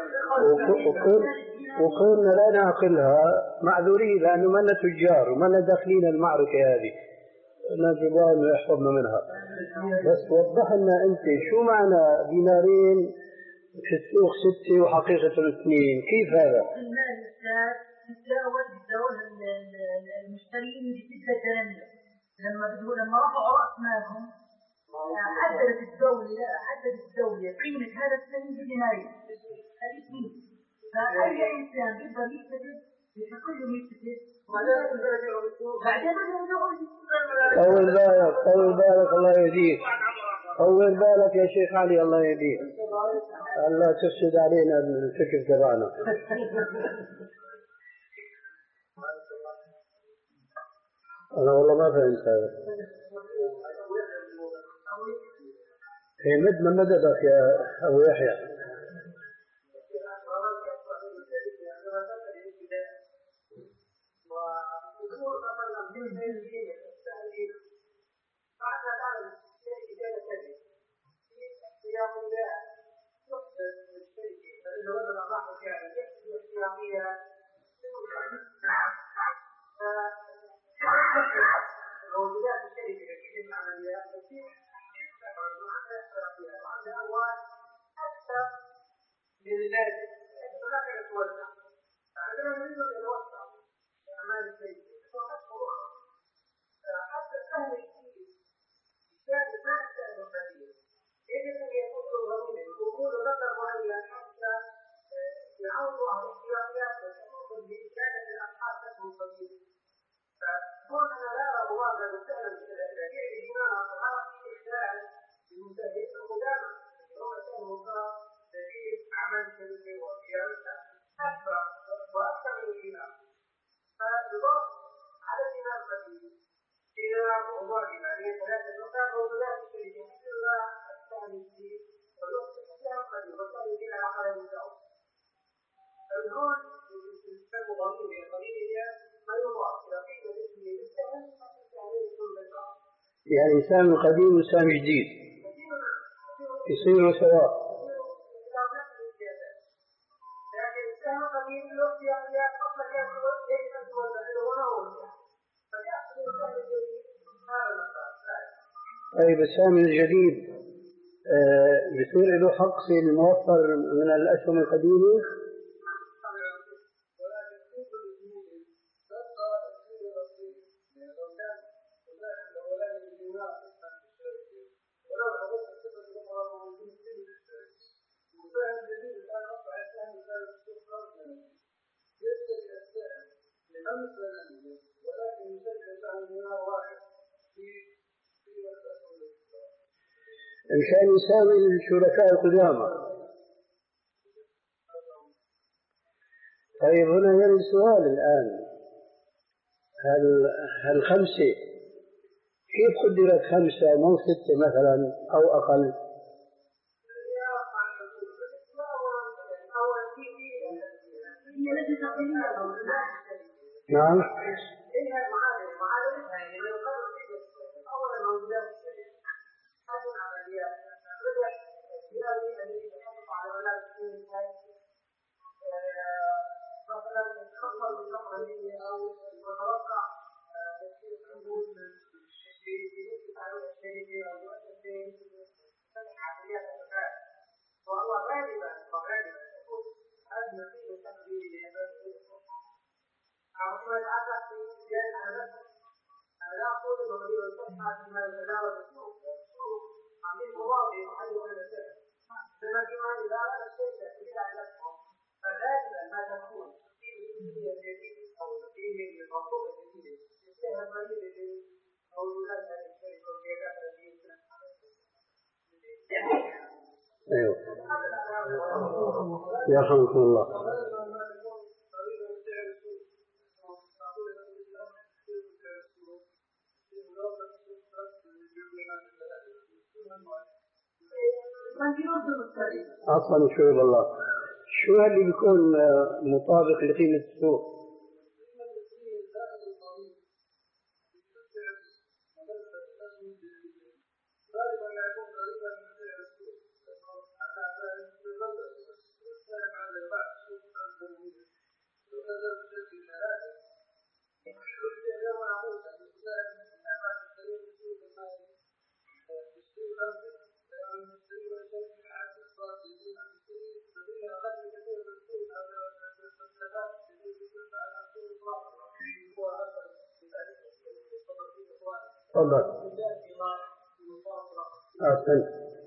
Speaker 1: وكنا لا نعقلها معذورين لأنه ما لنا تجار وما لنا داخلين المعركة هذه نجب الله أنه يحفظنا منها بس وضح لنا أنت شو معنى دينارين في السوق ستة وحقيقة الاثنين كيف هذا؟
Speaker 4: تتداول تتداول المشترين بستة دنانير لما بدو لما رفعوا رأس مالهم حددت الدولة حددت الدولة قيمة هذا السهم بدينارين الاثنين فأي إنسان يقدر يكتسب يحق له يكتسب بعدين
Speaker 1: طول بالك طول بالك الله يهديك طول بالك يا شيخ علي الله يهديك الله تفسد علينا الفكر تبعنا. أنا والله ما فهمت هذا. هي مد من مددك يا أبو يحيى.
Speaker 2: موجودات الشركة في العمليات كثير وعندها أموال أكثر من اللازم هناك يتوزع فعندنا نريد أن نوسع أعمال الشركة حتى السهم الكبير يشاهد ما السهم القليل يجب أن يكون ضمينا وجود مبلغ معين حتى يعودوا على الاحتياطيات وتكون بإمكانة الأصحاب تكون قليلة. فكوننا لا أبواب المسألة التي بناء على إخلال المنتهين القدامى هو كان مصاب تدريب أعمال الشركة وقيادتها أكبر وأكثر من الإمام فيضاف على الإمام القديم إلى موضوعنا هي ثلاثة نقاط موجودات الشركة مثلها الثاني ونقطة الإسلام القديم والثاني إلى آخر المساواة فالهون يسمى ضمير قليل ما يضاف إلى قيمة اسمه للسهم فإنه يكون بالضبط.
Speaker 1: يعني سهم قديم وسهم جديد يصيروا سواء.
Speaker 2: لكن السهم قديم له احتياطيات قبل أن يكون ليس توزع ولا وزع فيأخذ السهم الجديد هذا المقدار.
Speaker 1: طيب السهم الجديد آه بيصير له حق في الموفر من الأسهم القديمة؟ إمكان يساوي الشركاء القدامى. طيب هنا يرد سؤال الآن هل هل خمسة كيف قدرت خمسة مو ستة مثلا أو أقل؟ نعم.
Speaker 2: مثلا تخفض بالتقنية أو المتوقع تشكيل حلول في تعرض الشركة أو مؤسسين فتح عمليات الأفعال وهو غالبا وغالبا تكون هذه نتيجة تقديرية لهذا الشيء. فيما يتعلق بزيادة على نفسه أنا لا أقول أنه مدير الصحة فيما يتجاوز السوق السوق عاملين مواضيع وحلوا إلى السعر لما فيما إذا أردت الشيء تأثير على نفسه فغالبا ما تكون في الجديد أو
Speaker 1: أيوه يرحمكم الله. أصلا شو والله شو اللي بيكون مطابق لقيمة السوق؟ تفضل. أحسنت.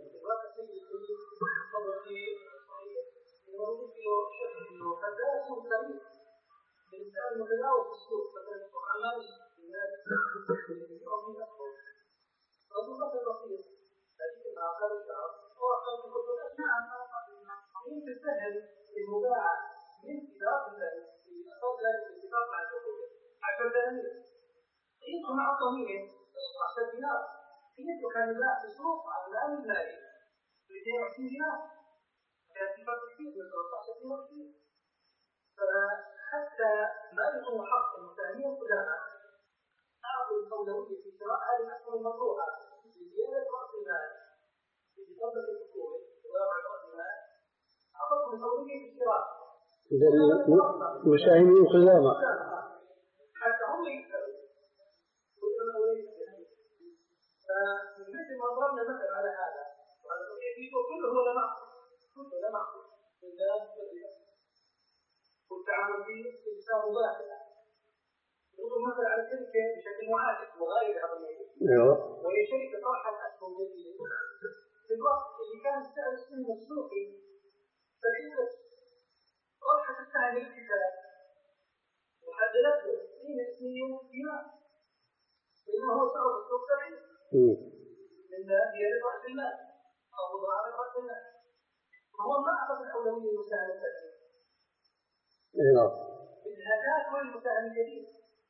Speaker 4: فحتى ما يكون حق المساهمين القدامى أعطوا الأولوية في شراء هذه الأسهم المطروحة لزيادة رأس المال في فترة الحكومة ورفع رأس المال أعطتهم الأولوية في الشراء.
Speaker 1: إذا المساهمين قدامى
Speaker 4: حتى هم يكسبوا ويكون الأولوية في هذه. فمثل ما ضربنا مثل على هذا وعلى التوحيد كله لمع كله لمع من ذلك والتعامل فيه إنسان مباشر. نقول مثلا على شركة بشكل معاكس وغير هذا الموضوع. وهي شركة طرحت أسهم جديدة. في الوقت اللي كان سعر السهم السوقي فكانت طرحت السهم الكتاب وحددت له قيمة اسمية وقيمة لأنه هو سعر السوق سعيد. من ذلك زيادة رأس المال أو مضاعفة رأس المال. فهو ما أعطت الأولوية للمساهمة السعيدة.
Speaker 1: نعم.
Speaker 4: الهداف هو المساهم الجديد.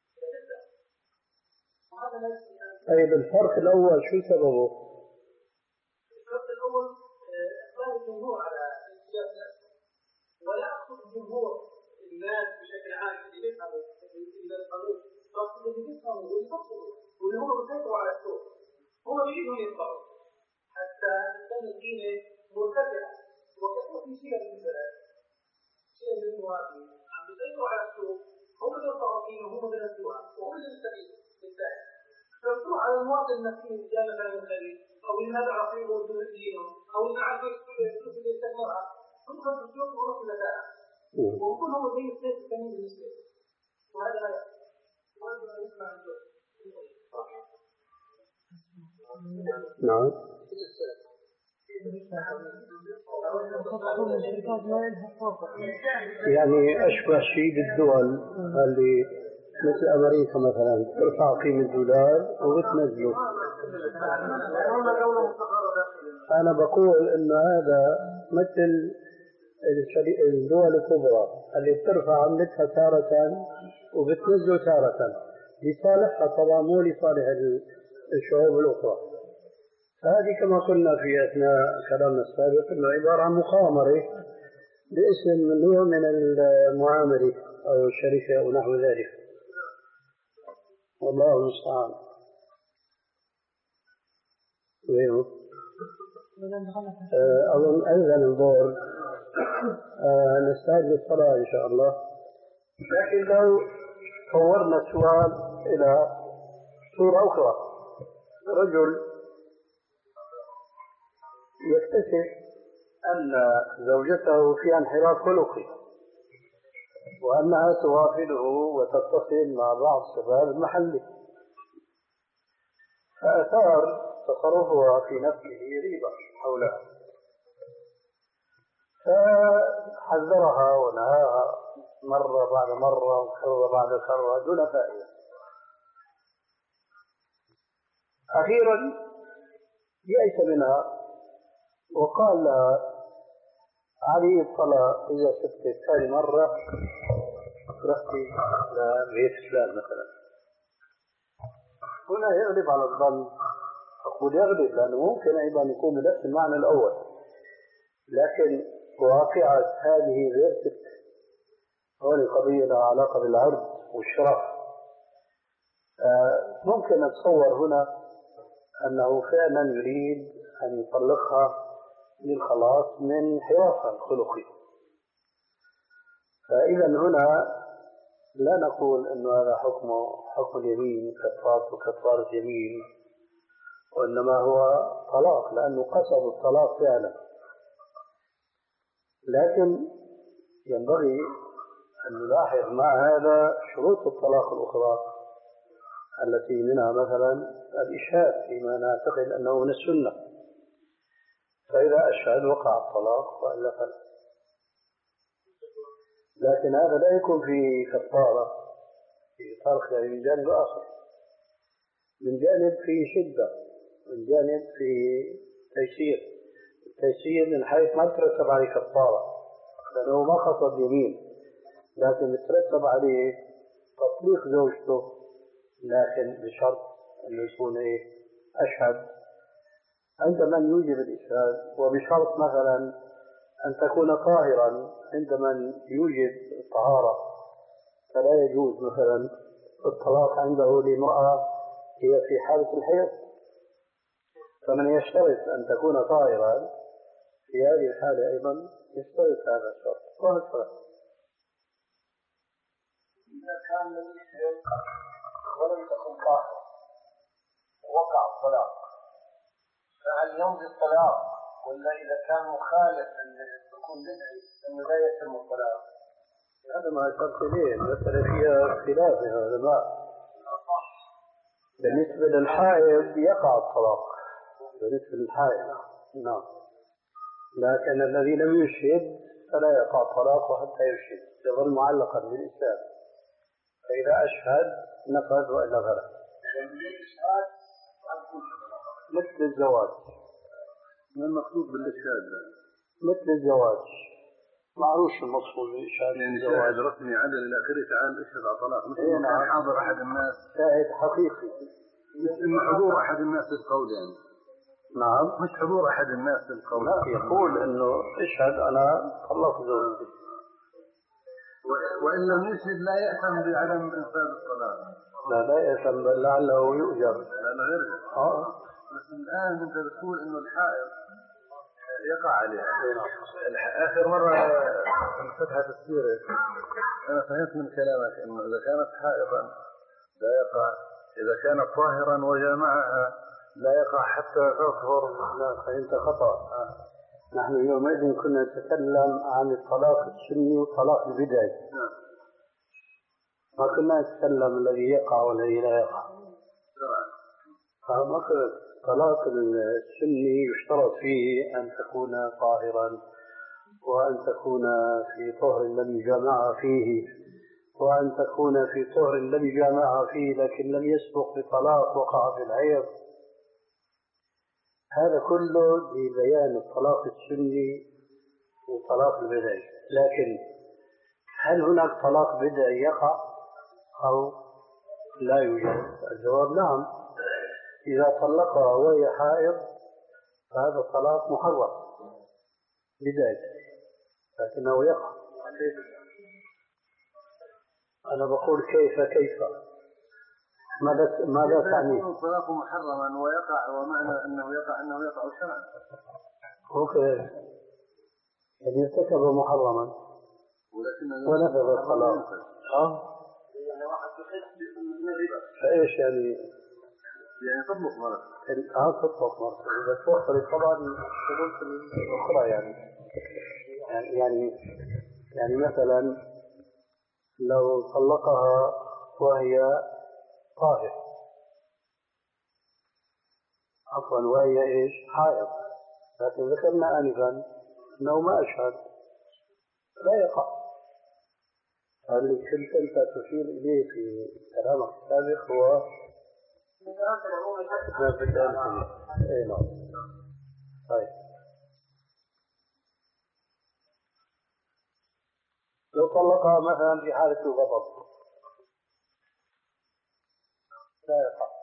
Speaker 1: طيب الفرق الأول شو سببه؟
Speaker 4: الفرق الأول إقبال الجمهور على السياسة الأسهم ولا أقصد الجمهور الناس بشكل عام اللي يفهموا إلى القانون أقصد اللي يفهموا ويفصلوا واللي هم بيسيطروا على السوق هم يريدون يطلعوا حتى تكون القيمة مرتفعة وكثير في شيء من البلد شيء من المواطنين عم بيسيطروا على السوق هم اللي يرفعوا القيمة وهم اللي ينزلوها وهم اللي يستفيدوا بالتالي فبتروح على المواطن المسكين اللي جاء مثلا من الخليج او اللي ما بيعرف يقول دينه او اللي ما عارف الفلوس اللي يستثمرها تدخل في السوق ويروح في مكانها ويكون هو زي السيف الثاني بالنسبه له وهذا لا وهذا لا يسمع الجو.
Speaker 1: نعم. يعني أشبه شيء بالدول اللي مثل أمريكا مثلا ترفع قيمة الدولار وبتنزله. أنا بقول إنه هذا مثل الدول الكبرى اللي بترفع عملتها تارة وبتنزله تارة لصالحها طبعا مو لصالح الشعوب الأخرى. هذه كما قلنا في أثناء كلامنا السابق إنه عبارة عن مخامرة باسم نوع من المعاملة أو الشركة أو نحو ذلك. والله المستعان. وينه؟ أظن أذن الظهر نستعد للصلاة إن شاء الله. لكن لو طورنا السؤال إلى صورة أخرى رجل يكتشف أن زوجته فيها انحراف خلقي وأنها توافده وتتصل مع بعض الشباب المحلي فأثار تصرفها في نفسه ريبة حولها فحذرها ونهاها مرة بعد مرة وكرة بعد كرة دون فائدة. أخيرا يأس منها وقال علي الطلاق إذا سبت ثاني مرة رحتي لبيت فلان مثلا. هنا يغلب على الظن، أقول يغلب لأنه ممكن أيضا يكون بنفس المعنى الأول، لكن واقعة هذه غير ست. هذه قضية لها علاقة بالعرض والشرف. ممكن أتصور هنا أنه فعلا يريد أن يطلقها للخلاص من حرافها الخلقي. فإذا هنا لا نقول أن هذا حكمه حكم اليمين كفارة وكفارة يمين، وإنما هو طلاق لأنه قصد الطلاق فعلا. لكن ينبغي أن نلاحظ مع هذا شروط الطلاق الأخرى التي منها مثلا الإشهاد فيما نعتقد أنه من السنة، فإذا أشهد وقع الطلاق وإلا فلا. لكن هذا لا يكون في كفارة في طرق يعني من جانب آخر، من جانب في شدة، من جانب في تيسير. التيسير من حيث ما ترتب عليه كفارة لأنه ما خطب يمين، لكن يترتب عليه تطليق زوجته، لكن بشرط أن يكون إيه أشهد عند من يوجب الإشهاد، وبشرط مثلا أن تكون طاهرا عند من يوجب الطهارة. فلا يجوز مثلا الطلاق عنده لامرأة هي في حالة الحيض، فمن يشترط أن تكون طاهرا في هذه الحالة أيضا يشترط هذا الشرط. وهكذا
Speaker 2: إذا كان لم يشهد ولم تكن طاهرا وقع الطلاق، فهل يمضي الطلاق ولا إذا كان مخالفا يكون بدعي أنه لا يتم الطلاق؟
Speaker 1: هذا ما أشرت إليه، المسألة فيها اختلاف يا علماء. بالنسبة للحائض يقع الطلاق بالنسبة للحائض، نعم، لكن الذي لم يشهد فلا يقع الطلاق حتى يشهد، يظل معلقا بالإسلام. فإذا أشهد نفذ وإلا فلا. مثل الزواج،
Speaker 5: ما المقصود بالإشهاد؟
Speaker 1: مثل الزواج معروف المقصود بالإشهاد،
Speaker 5: يعني شاهد رسمي عدل إلى آخره تعال اشهد على طلاق، مثل ما كان حاضر أحد الناس،
Speaker 1: شاهد حقيقي،
Speaker 5: مثل حضور أحد الناس للقول يعني.
Speaker 1: نعم،
Speaker 5: مش حضور أحد الناس للقول،
Speaker 1: لا يقول إنه اشهد أنا طلقت زوجتي،
Speaker 5: وإن لم يشهد لا يأثم بعدم إنفاذ الطلاق.
Speaker 1: لا لا يأثم بل لعله يؤجر.
Speaker 5: لا لا غير
Speaker 1: آه.
Speaker 5: بس الآن أنت بتقول إنه الحائض يقع عليها. آخر مرة فتحت السيرة أنا فهمت من كلامك إنه إذا كانت حائضا لا يقع، إذا كانت طاهرا وجامعها لا يقع حتى تطهر.
Speaker 1: لا، فأنت خطأ. آه. نحن يومئذ كنا نتكلم عن الطلاق السني والطلاق البدعي، ما كنا نتكلم الذي يقع والذي لا يقع. فمثلا الطلاق السني يشترط فيه أن تكون طاهرا، وأن تكون في طهر لم يجامعها فيه، وأن تكون في طهر لم يجامعها فيه لكن لم يسبق بطلاق وقع في العيض. هذا كله لبيان الطلاق السني والطلاق البدعي. لكن هل هناك طلاق بدعي يقع أو لا يوجد؟ الجواب نعم. إذا طلقها وهي حائض فهذا الطلاق محرم بدعي، لكنه يقع. أنا بقول كيف كيف ماذا ماذا تعني؟
Speaker 5: يكون الطلاق محرما ويقع، ومعنى أنه يقع أنه يقع شرعا.
Speaker 1: أوكي، يعني ارتكب محرما ونفذ الطلاق. ها؟ فإيش يعني؟
Speaker 5: يعني تطلق مرة.
Speaker 1: اه تطلق مرة إذا توفرت طبعا الشروط الأخرى يعني. يعني يعني يعني مثلا لو طلقها وهي طاهر، عفوا وهي ايش؟ حائض، لكن ذكرنا آنفا أنه ما أشهد لا يقع. اللي كنت أنت تشير إليه في كلامك السابق هو ما بدأ. اي نعم. طيب طلقها مثلا في حالة الغضب لا يقع.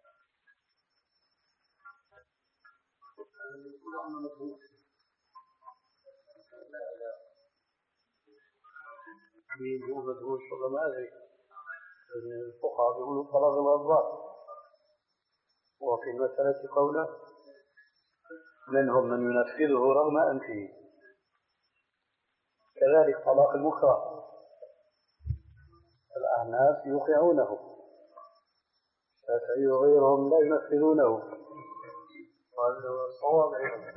Speaker 1: مين هو مدهوش والله ما أدري. الفقهاء بيقولوا طلاق الغضبان، وفي المسألة قوله منهم من ينفذه رغم أنفه، كذلك طلاق المكره الأعناف يوقعونه، الشافعي وغيرهم لا ينفذونه. هذا هو الصواب.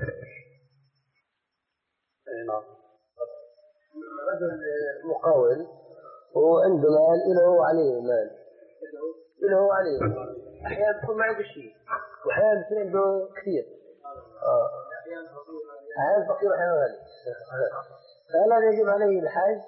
Speaker 1: نعم.
Speaker 6: رجل مقاول وعنده مال له عليه مال له عليه، أحيانا بيكون ما عنده شيء وأحيانا بيكون عنده كثير، آه أحيانا فقير وأحيانا غني، فهل هذا يجب عليه الحج؟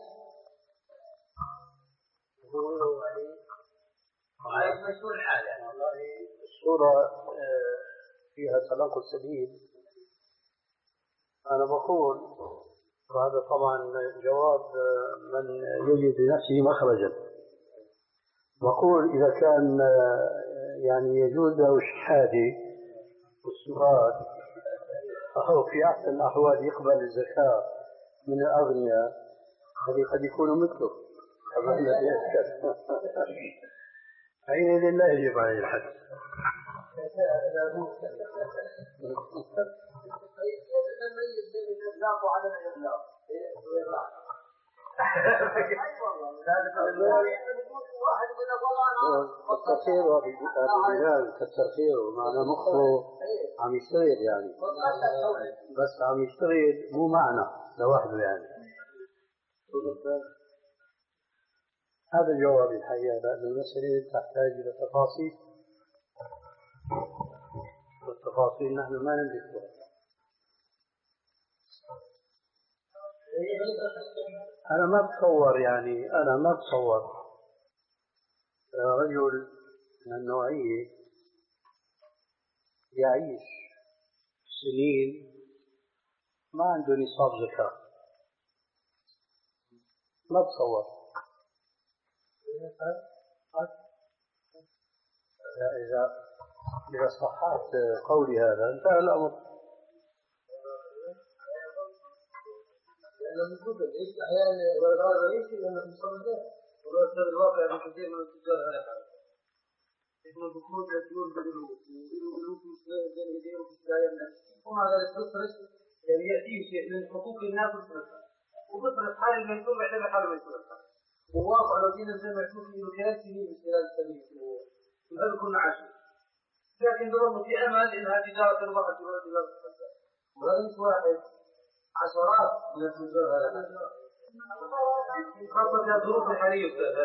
Speaker 1: هو عليه مشهور الحال يعني. والله الصورة فيها تناقض شديد. أنا بقول وهذا طبعا جواب من يجد لنفسه مخرجا، بقول إذا كان يعني يجوز له شحادة والسؤال أو في أحسن الأحوال يقبل الزكاة من الأغنياء، هذه قد يكونوا مثله كما الذي يسكت حينئذ لا يجب عليه الحج. الترخير والبلاد كالترخير معنى مخه عم يشتغل يعني، بس عم يشتغل مو معنى لوحده يعني. هذا الجواب الحقيقة، لأن المسألة تحتاج إلى تفاصيل، والتفاصيل نحن ما نملكها. أنا ما بتصور يعني أنا ما بتصور رجل من النوعية يعيش سنين ما عنده نصاب زكاة، ما بتصور. إذا إذا صححت قولي هذا انتهى الأمر.
Speaker 6: لأنه يقول لك أحيانا غير يمكن أن تصل له، وهذا الواقع من كثير من التجار هذا إنه بكون يقول بالقلوب والقلوب مسلمة بين يديه وفي السلايم ومع ذلك تصرف يعني يأتيه شيء من حقوق الناس وتصرفها وتصرف حال الميسور بعد حال الميسور وواقع لو كنا زي ما يكون في ثلاث سنين من خلال السنين وهذا كنا عشر، لكن ضربوا في أمل إنها تجارة البحر ولا تجارة الحسن، وهذا مش واحد عشرات من التجار هذا خاصة الظروف الحالية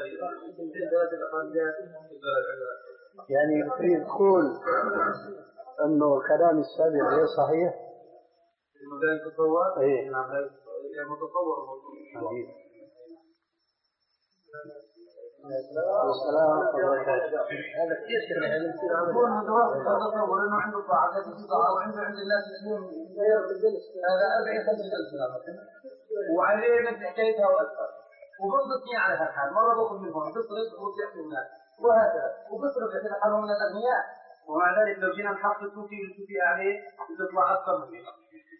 Speaker 1: يعني تريد تقول أنه الكلام السابق غير صحيح؟
Speaker 6: المدان تطور؟
Speaker 1: إيه
Speaker 6: نعم يعني متطور
Speaker 1: حبيب. السلام
Speaker 6: هذا كثير شيء يعني يصير عمل هو المتوسط تطور انه عنده طاعه في طاعه وعنده عند الناس اليوم غير بالجلس هذا أربعين خمسين ألف وعليه نفس حكايتها واكثر وبنضطني على هالحال مره باخذ منهم بصرف وبرجع من الناس وهذا وبصرف يعتبر حاله من الاغنياء ومع ذلك لو جينا نحط السوفي السوفي عليه بتطلع اكثر من هيك.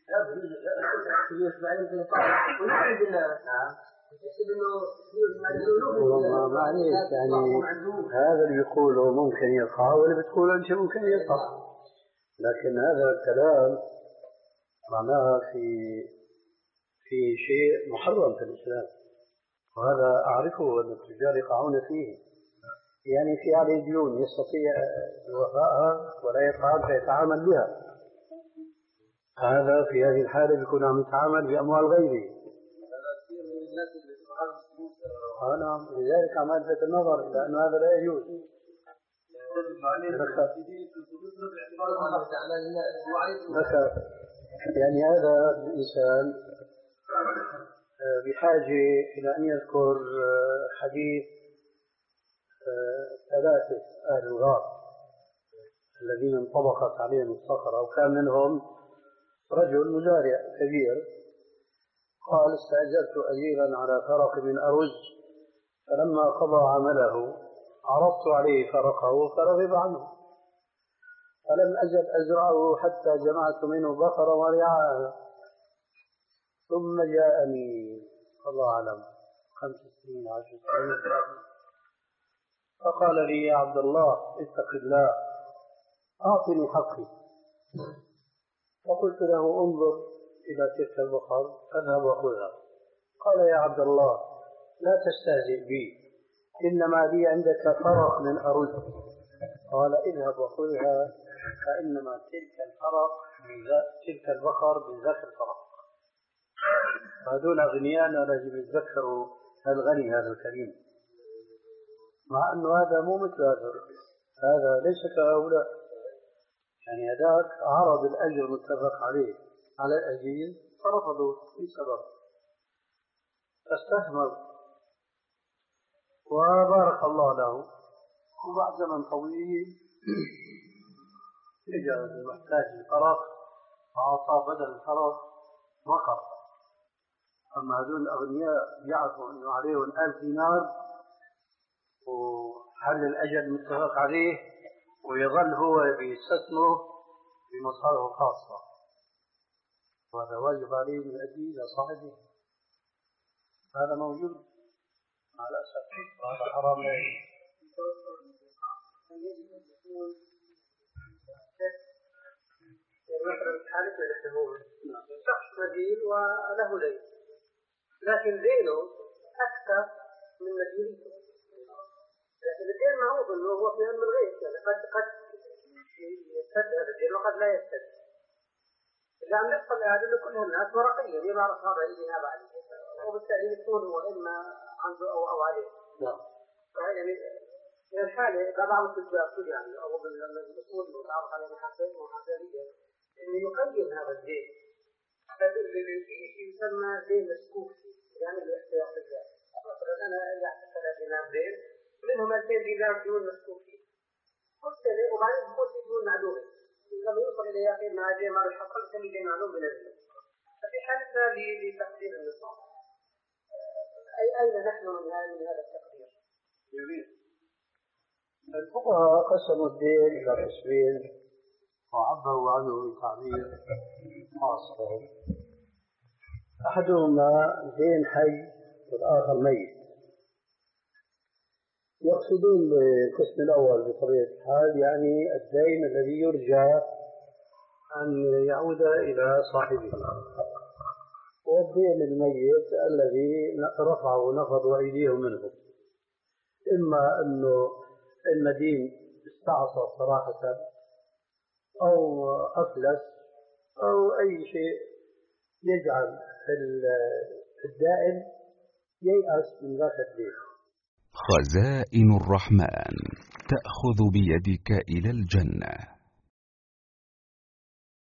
Speaker 6: ونعم بالله نعم
Speaker 1: معليش يعني هذا اللي بيقوله ممكن يقع واللي بتقوله أنت ممكن يقع، لكن هذا الكلام معناها في في شيء محرم في الإسلام، وهذا أعرفه أن التجار يقعون فيه، يعني في عليه ديون يستطيع وفائها ولا يفعل فيتعامل بها، هذا في هذه الحالة بيكون عم يتعامل بأموال غيره. آه نعم، لذلك عم ألفت النظر إلى أن هذا لا يجوز. يعني هذا الإنسان بحاجة إلى أن يذكر حديث ثلاثة أهل الغار الذين انطبقت عليهم الصخرة، وكان منهم رجل مزارع كبير قال استأجرت أجيرا على فرق من أرز، فلما قضى عمله عرضت عليه فرقه فرغب عنه، فلم أزل أزرعه حتى جمعت منه بقرة ورعاها، ثم جاءني الله أعلم خمس سنين عشر سنين فقال لي يا عبد الله اتق الله أعطني حقي. فقلت له انظر إلى تلك البقر فاذهب وخذها. قال يا عبد الله لا تستهزئ بي، إنما لي عندك فرق من أرز. قال اذهب وخذها فإنما تلك الفرق تلك البقر بذاك الفرق. هذول أغنياءنا لازم يتذكروا الغني هذا الكريم، مع أنه هذا مو مثل هذا، هذا ليس كهؤلاء. يعني هذاك عرض الأجر متفق عليه على الأجير فرفضوا في سبب، فاستثمر وبارك الله له. وبعد زمن طويل إجا محتاج الفرق فأعطاه بدل الفرق بقر. أما هذول الأغنياء يعرفوا أنه عليهم ألف دينار وحل الأجل متفق عليه، ويظل هو بيستثمره بمصالحه الخاصة، وهذا واجب عليه من أجل إلى صاحبه. هذا موجود مع الأسف، وهذا حرام عليه.
Speaker 6: مثلا حالة الحمول شخص مدين وله دين، لكن دينه أكثر من مدينته، لكن الدين معروف أنه هو في أمر الغيب، يعني قد قد يستد هذا الدين وقد لا يستد. إذا عم يحصل هذا كلها الناس ورقيا يبقى أصحاب عليه هذا عليه، وبالتالي يكون هو إما عنده أو أو عليه.
Speaker 1: نعم.
Speaker 6: يعني من الحالة بعض التجار يعني أو من الأصول المتعارف عليها محاسبية إنه يقيم هذا الدين، يسمى دين مسكوك يعني الاحتياطيات. مثلا أنا يحصل ثلاث دينار دين منهم ألفين دينار دون مسكوك فيه، وبعدين يكون في دون معلومة، لما يوصل إلى يقين مع دين ما يحصل يسمي دين معلوم من الدين. ففي حالتنا لتقدير النصاب أي أين نحن من هذا التقدير؟
Speaker 1: جميل. الفقهاء قسموا الدين إلى قسمين وعبروا عنه بتعبير خاص. أحدهما دين حي والآخر ميت. يقصدون بالقسم الأول بطبيعة الحال يعني الدين الذي يرجى أن يعود إلى صاحبه، والدين الميت الذي رفعوا ونفضوا أيديهم منه، إما أنه المدين استعصى صراحة أو أفلس أو أي شيء يجعل الدائن ييأس من ذاك الدين.
Speaker 7: خزائن الرحمن تأخذ بيدك إلى الجنة.